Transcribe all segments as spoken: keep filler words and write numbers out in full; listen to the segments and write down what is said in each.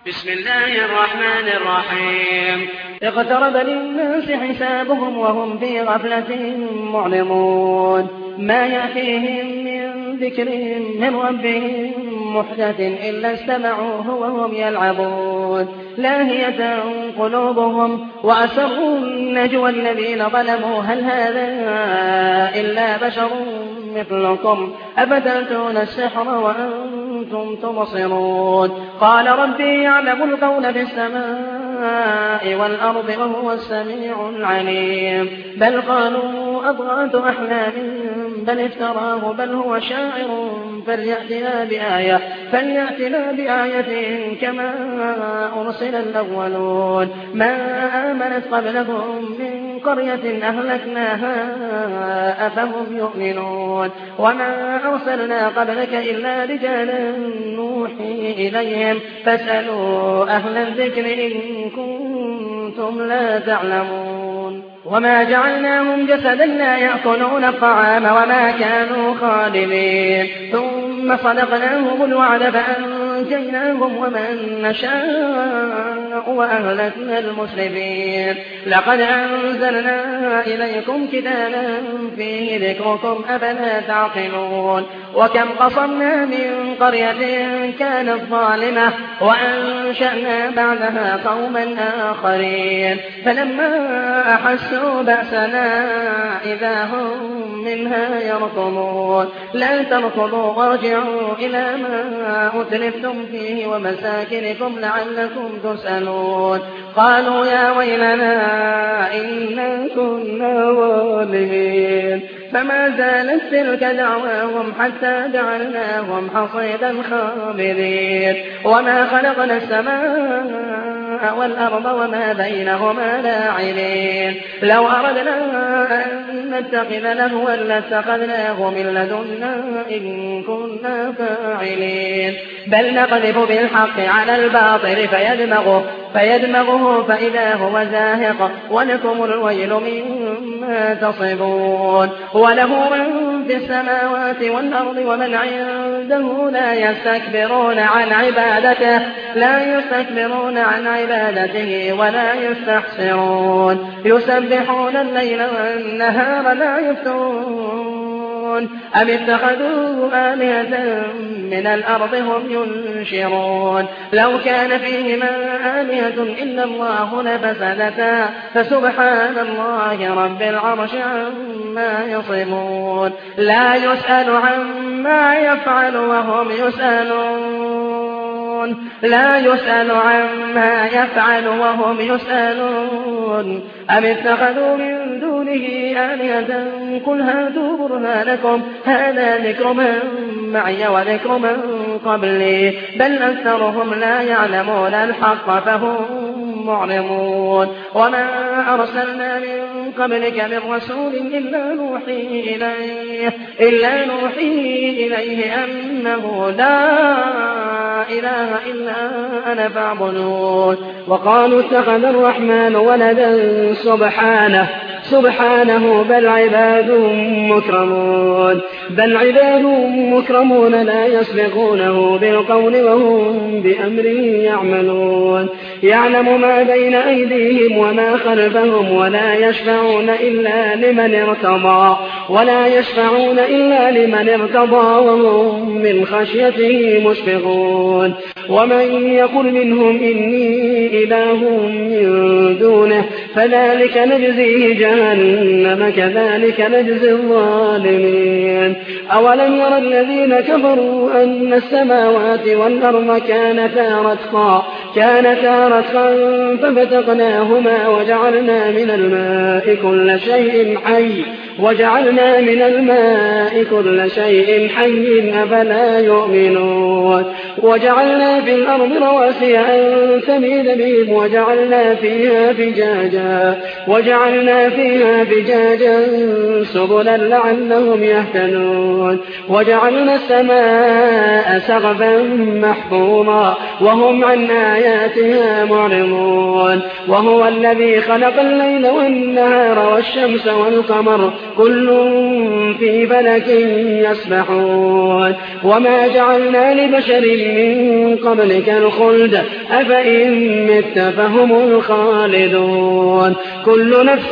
بسم الله الرحمن الرحيم. اقترب للناس حسابهم وهم في غفلة معرضون ما يأتيهم من ذكر من ربهم محدث إلا استمعوه وهم يلعبون لاهية قلوبهم وأسروا النجوى الذين ظلموا هل هذا إلا بشر مثلكم أفتأتون السحر وأنتم تبصرون قال ربي يعلم القول في السماء والأرض وهو السميع العليم بل قالوا أضغاث أحلام بل افتراه بل هو شاعر فليأتنا بآية فليأتنا بآية كما أرسل الأولون ما آمنت قبلهم من قرية أهلكناها أفهم يؤمنون وما أرسلنا قبلك إلا رجالا نوحي إليهم فاسألوا أهل الذكر إن كنتم لا تعلمون وما جعلناهم جسدا لا يأكلون الطعام وما كانوا خالدين ثم صدقناهم الوعد فأنجيناهم ومن نشاء وأهلكنا المسرفين لقد أنزلنا إليكم كتابا فيه ذكركم أفلا تعقلون وكم قصمنا من قرية كانت ظالمة وأنشأنا بعدها قوما آخرين فلما أحسوا بأسنا إذا هم منها يركضون لا تركضوا وارجعوا إلى ما أتلفتم فيه ومساكنكم لعلكم تسألون قالوا يا ويلنا إنا كنا ظالمين فما زالت تلك دعواهم حتى جعلناهم حصيدا خامدين وما خلقنا السماء والأرض وما بينهما لاعبين لو أردنا أن نتخذ لهوا لاتخذناه من لدنا إن كنا فاعلين بل نقذف بالحق على الباطل فيدمغه, فيدمغه فإذا هو زاهق ولكم الويل مما تصبون وله من في السماوات والأرض ومن عنده لا يستكبرون عن عبادته لا يستكبرون عن عبادته ولا يستحسرون يسبحون الليل والنهار لا يفترون أم اتخذوا آلهة من الأرض هم ينشرون لو كان فيهما آلهة إلا الله لفسدتا فسبحان الله رب العرش عما يصفون لا يسأل عما يفعل وهم يسألون لا يسأل عما يفعل وهم يسألون أم اتخذوا من دونه آلهة قل هاتوا برهانكم هذا ذكر من معي وذكر من قبلي بل أكثرهم لا يعلمون الحق فهم معرضون وما أرسلنا من قبلك من رسول إلا نوحي إليه, إلا نوحي إليه أنه لا إله إلا أنا فاعبدون وقالوا اتخذ الرحمن ولدا سبحانه سبحانه بل عباد مكرمون بل عباد مكرمون لا يسبقونه بالقول وهم بأمره يعملون يعلم ما بين أيديهم وما خلفهم ولا يشفعون إلا لمن ارتضى ولا يشفعون إلا لمن ارتضى وهم من خشيته مشفقون ومن يقل منهم إني إله من دونه فذلك نجزيه جهنم كذلك نجزي الظالمين أولم ير الذين كفروا أن السماوات والأرض كانتا رتقا كانتا رتقا ففتقناهما وجعلنا من الماء كل شيء حي وجعلنا من الماء كل شيء حي أفلا يؤمنون وجعلنا في الأرض رواسي أن تميد بهم وجعلنا فيها فجاجا وجعلنا فيها فجاجا سبلا لعلهم يهتدون وجعلنا السماء سقفا محفوظا وهم عن آياتها معرضون وهو الذي خلق الليل والنهار والشمس والقمر كل في فلك يسبحون وما جعلنا لبشر من قبلك الخلد أفإن مت فهم الخالدون كل نفس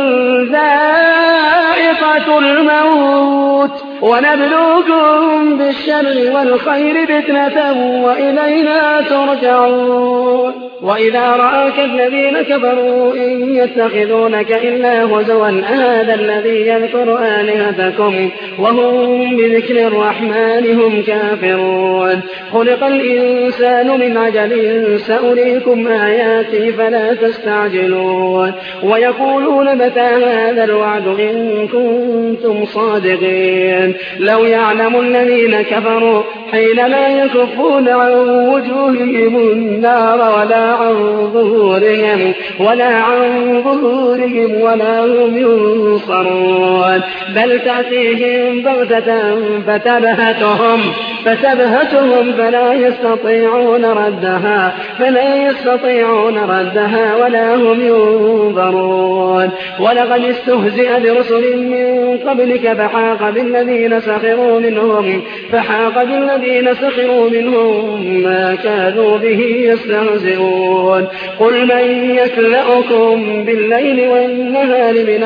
ذائقة الموت ونبلوكم بالشر والخير فتنة وإلينا ترجعون وإذا رآك الذين كفروا إن يتخذونك إلا هزوا أهذا الذي يذكر آلهتكم وهم بذكر الرحمن هم كافرون خلق الإنسان من عجل سأريكم آياتي فلا تستعجلون ويقولون متى هذا الوعد إن كنتم صادقين لو يعلم الذين كفروا حينما يكفون عن وجوههم النار ولا عن ظهورهم ولا عن ظهورهم ولا هم ينصرون بل تأتيهم بغتة فتبهتهم فتبهتهم فلا يستطيعون ردها فلا يستطيعون ردها ولا هم ينظرون ولقد استهزئ برسل من قبلك فحاق بالذين سخروا منهم فحاق بالذين سخروا منهم ما كانوا به يستهزئون قل من يكلأكم بالليل والنهار من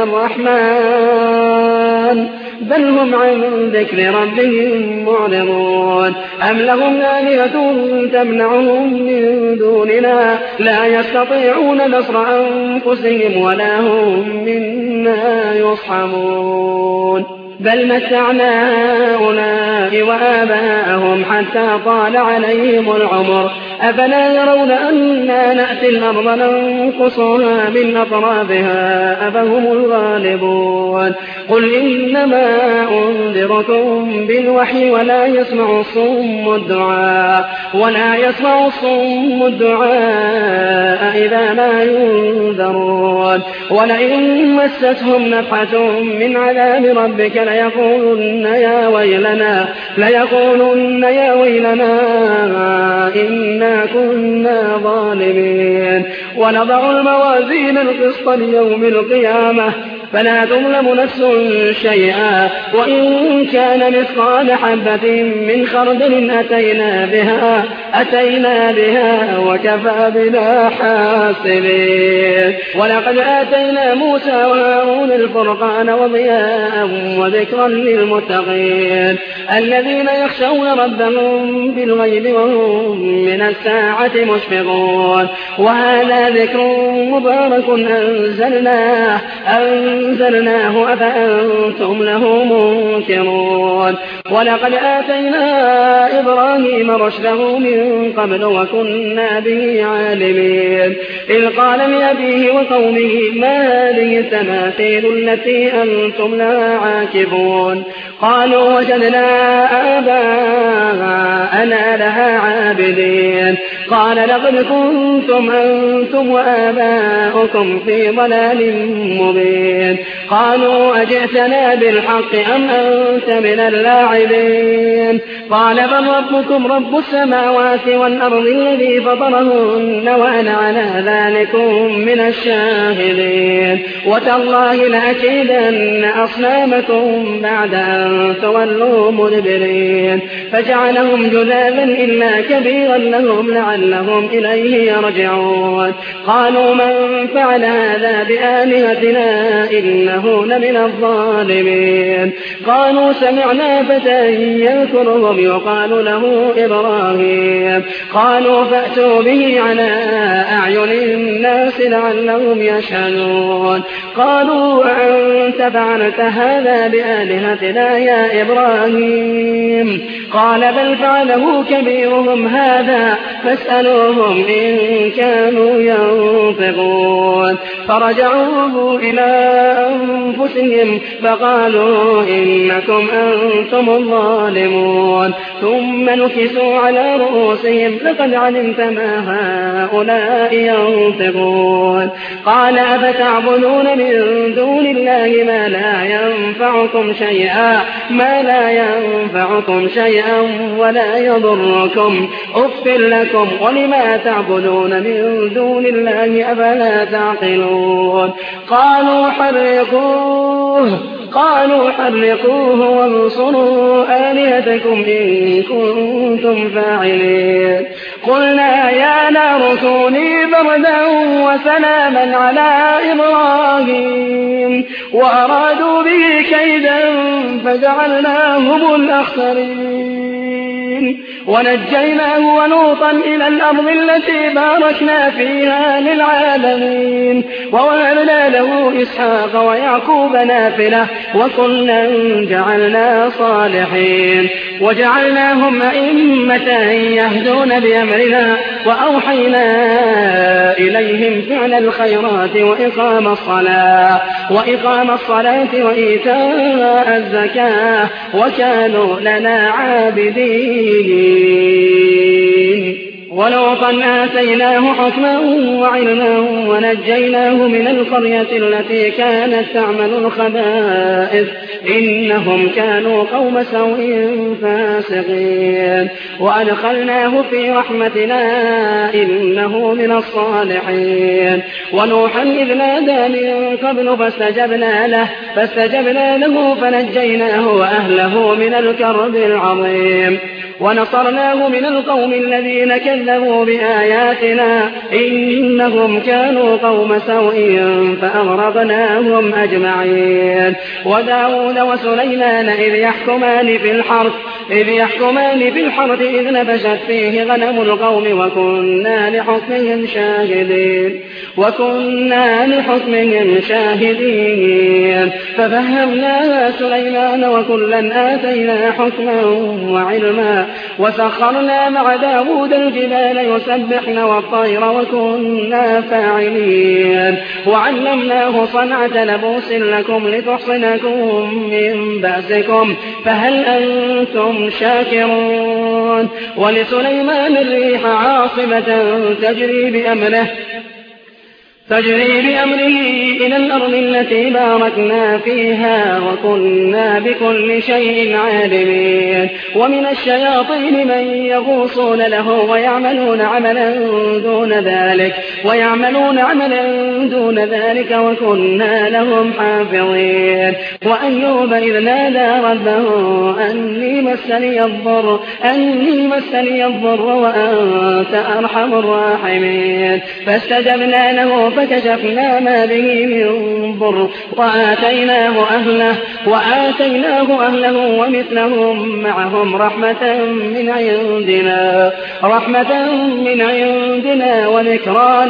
الرحمن بل هم عن ذكر ربهم معرضون أم لهم آلهة تمنعهم من دوننا لا يستطيعون نصر أنفسهم ولا هم منا يصحبون بل متعنا هؤلاء وآباءهم حتى طال عليهم العمر أفلا يرون أنا نأتي الأرض ننقصها من أطرافها أفهم الغالبون قل إنما أنذركم بالوحي ولا يسمع الصم الدعاء ولا يسمع الصم الدعاء إذا ما ينذرون ولئن مستهم نفحة من عذاب ربك ليقولن يا ويلنا ليقولن يا ويلنا إنا كنا ظالمين ونضع الموازين القسط ليوم القيامة فلا تظلم نفس شيئا وإن كان مثقال حبة من خردل أتينا بها أتينا بها وكفى بنا حاسبين ولقد آتينا موسى وهارون الفرقان وضياء وذكرا للمتقين الذين يخشون ربهم بالغيب وهم من الساعة مشفقون وهذا ذكر مبارك أنزلناه أنزلناه أفأنتم له منكرون ولقد آتينا إبراهيم رشده من قبل وكنا به عالمين إذ قال لأبيه وقومه ما هذه التماثيل التي أنتم لها عاكفون قالوا وجدنا آباءنا لها عابدين قال لقد كنتم أنتم وآباؤكم في ضلال مبين قالوا أجئتنا بالحق أم أنت من اللاعبين قال بل ربكم رب السماوات والأرض الذي فطرهن وأنا على ذلكم من الشاهدين وتالله لأكيدن أصنامكم بعد أن تولوا مدبرين فجعلهم جذاذا إلا كبيرا لهم لعلهم إليه يرجعون قالوا من فعل هذا بآلهتنا إنه لمن الظالمين قالوا سمعنا فتى يذكرهم يقال له إبراهيم قالوا فأتوا به على أعين الناس لعلهم يشهدون قالوا أنت فعلت هذا بآلهتنا يا إبراهيم قال بل فعله كبيرهم هذا فاسألوهم إن كانوا ينطقون فرجعوا إلى أنفسهم فقالوا إنكم أنتم الظالمون ثم نكسوا على رؤوسهم لقد علمت ما هؤلاء ينطقون قال أفتعبدون من دون الله ما لا ينفعكم شيئا ما لا ينفعكم شيئا ولا يضركم أف لكم ولما تعبدون من دون الله أفلا تعقلون قالوا حرقوا حرقوه قالوا حرقوه وانصروا آلهتكم إن كنتم فاعلين قلنا يا نار كوني بردا وسلاما على إبراهيم وأرادوا به كيدا فجعلناهم الأخسرين ونجيناه ولوطا إلى الأرض التي باركنا فيها للعالمين ووهبنا له إسحاق ويعقوب نافلة وكلا جعلنا صالحين وجعلناهم أئمة يهدون بأمرنا وأوحينا إليهم فعل الخيرات وإقام الصلاة وإقام الصلاة وإيتاء الزكاة وكانوا لنا عابدين ولوطا آتيناه حكما وعلما ونجيناه من القرية التي كانت تعمل الخبائث إنهم كانوا قوم سوء فاسقين وأدخلناه في رحمتنا إنه من الصالحين ونوحا إذ نادى من قبل فاستجبنا له فاستجبنا له فنجيناه وأهله من الكرب العظيم ونصرناه من القوم الذين كذبوا بآياتنا إنهم كانوا قوم سوء فأغرقناهم أجمعين وداود وسليمان إذ يحكمان في الحرث إذ يحكمان في الحرث إذ نفشت فيه غنم القوم وكنا لحكمهم شاهدين وكنا لحكمهم شاهدين ففهمناها سليمان وكلا آتينا حكما وعلما وسخرنا مع داود الجبال يسبحن والطير وكنا فاعلين وعلمناه صنعة لبوس لكم لتحصنكم من بأسكم فهل أنتم شاكرون ولسليمان الريح عاصفة تجري بأمره تجري بأمره إلى الأرض التي باركنا فيها وكنا بكل شيء عالمين ومن الشياطين من يغوصون له ويعملون عملا دون ذلك ويعملون عملا دون ذلك وكنا لهم حافظين وأيوب إذ نادى ربه أني مسني الضر أني مسني الضر وأنت أرحم الراحمين فاستجبنا له فكشفنا ما به من ضر وآتيناه أهله وآتيناه أهله ومثلهم معهم رحمة من عندنا رحمة من عندنا وذكرى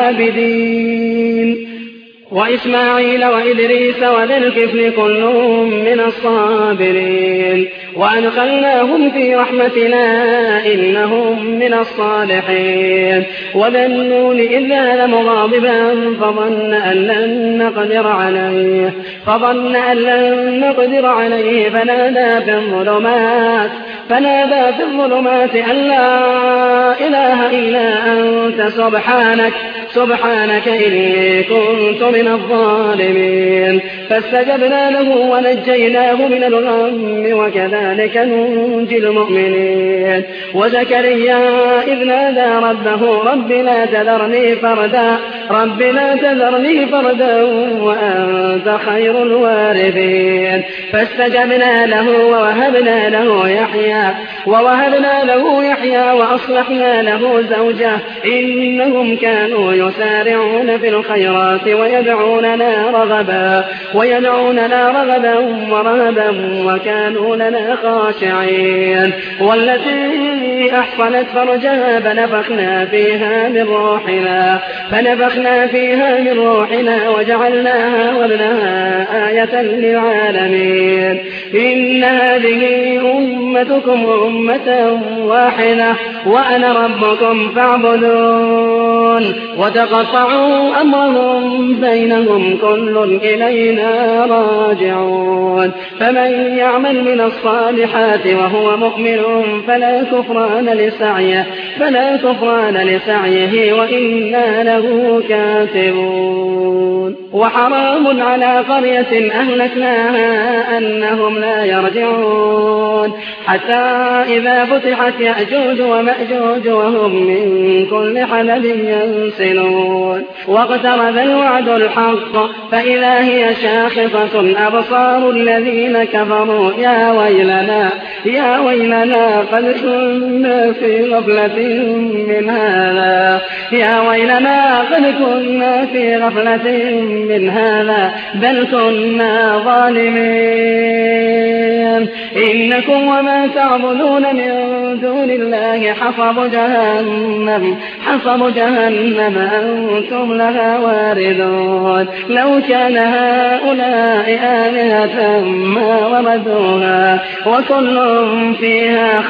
للعابدين وإسماعيل وإدريس وذا الكفل كلهم من الصابرين وأدخلناهم في رحمتنا إنهم من الصالحين وذا النون إذ ذهب مغاضبا فظن أن لن نقدر عليه فظن أن لن نقدر عليه فنادى في الظلمات فنادى في الظلمات أن لا إله إلا أنت سبحانك سبحانك إني كنت من الظالمين فاستجبنا له ونجيناه من الغم وكذلك ننجي المؤمنين وزكريا إذ نادى ربه رب لا تذرني فردا رب لا تذرني فردا وأنت خير الوارثين فاستجبنا له ووهبنا له يحيى ووهبنا له يحيى وأصلحنا له زوجه إنهم كانوا يسارعون في الخيرات ويدعوننا رغبا ويدعوننا رغبا ورهبا وكانوا لنا خاشعين والتي أحصنت فرجها فنفخنا فيها من روحنا فنفخنا فيها من روحنا وجعلناها وابنها آية للعالمين إن هذه أمتكم أمة واحدة وأنا ربكم فاعبدون وتقطعوا أمرهم بينهم كل إلينا راجعون فمن يعمل من الصالحات وهو مؤمن فلا كفران لسعيه فلا كفران لسعيه وإنا له كاتبون وحرام على قرية أهلكناها أنهم لا يرجعون حتى إذا فتحت يأجوج ومأجوج وهم من كل حدب ينسلون واقترب الوعد الحق فإذا هي شاخصة أبصار الذين كفروا يا ويلنا يا ويلنا قد كنا في غفلة من هذا يا ويلنا قد كنا في غفلة من هذا بل كنا ظالمين إنكم وما تعبدون من دون الله حصب جهنم حصب جهنم أنتم لها واردون لو كان هؤلاء آلهة ما وردوها وكل فيها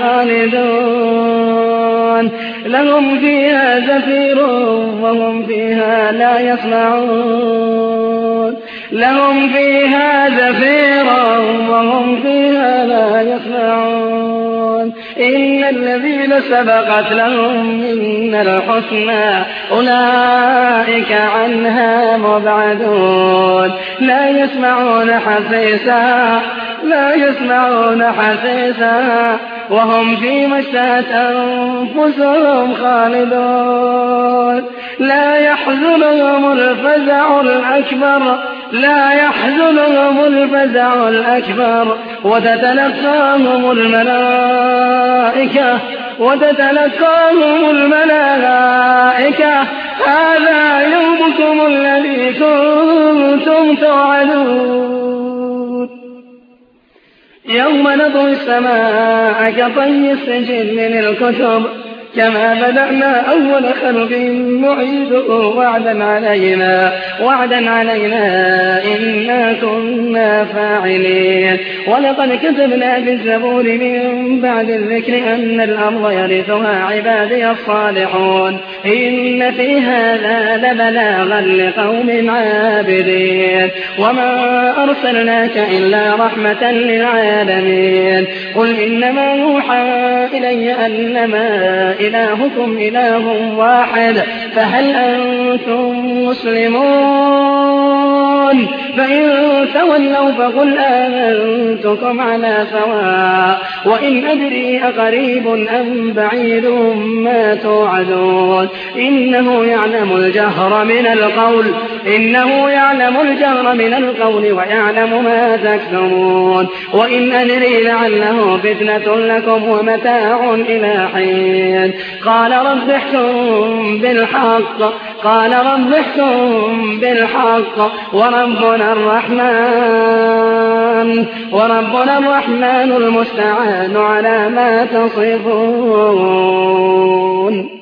خالدون لهم فيها زفير وهم فيها لا يسمعون لهم فيها زفير وهم فيها لا يسمعون إن الذين سبقت لهم منا الحسنى أولئك عنها مبعدون لا يسمعون حسيسها لا يسمعون حسيسها وهم فيما اشتهت أنفسهم خالدون لا يحزنهم الفزع الأكبر لا يحزنهم الفزع الأكبر وتتلقاهم الملائكة وتتلقاهم الملائكة هذا يومكم الذي كنتم توعدون يوم نطوي السماء كطي السجل للكتب كما بدأنا أول خلق نعيده وعدا علينا وعدا علينا إنا كنا فاعلين ولقد كتبنا في الزبور من بعد الذكر أن الأرض يرثها عبادي الصالحون إن في هذا لبلاغا لقوم عابدين وما أرسلناك إلا رحمة للعالمين قل إنما يوحى إلي أنما إلهكم إله واحد فهل أنتم مسلمون فإن تولوا فقل آمنتكم على سواء وإن أدري أقريب أم بعيد ما توعدون إنه يعلم الجهر من القول إنه يعلم الجهر من القول ويعلم ما تكتمون وإن أدري لعله فتنة لكم ومتاع إلى حين قال رب احكم بالحق قال رب احكم بالحق وربنا الرحمن وربنا الرحمن المستعان على ما تصفون.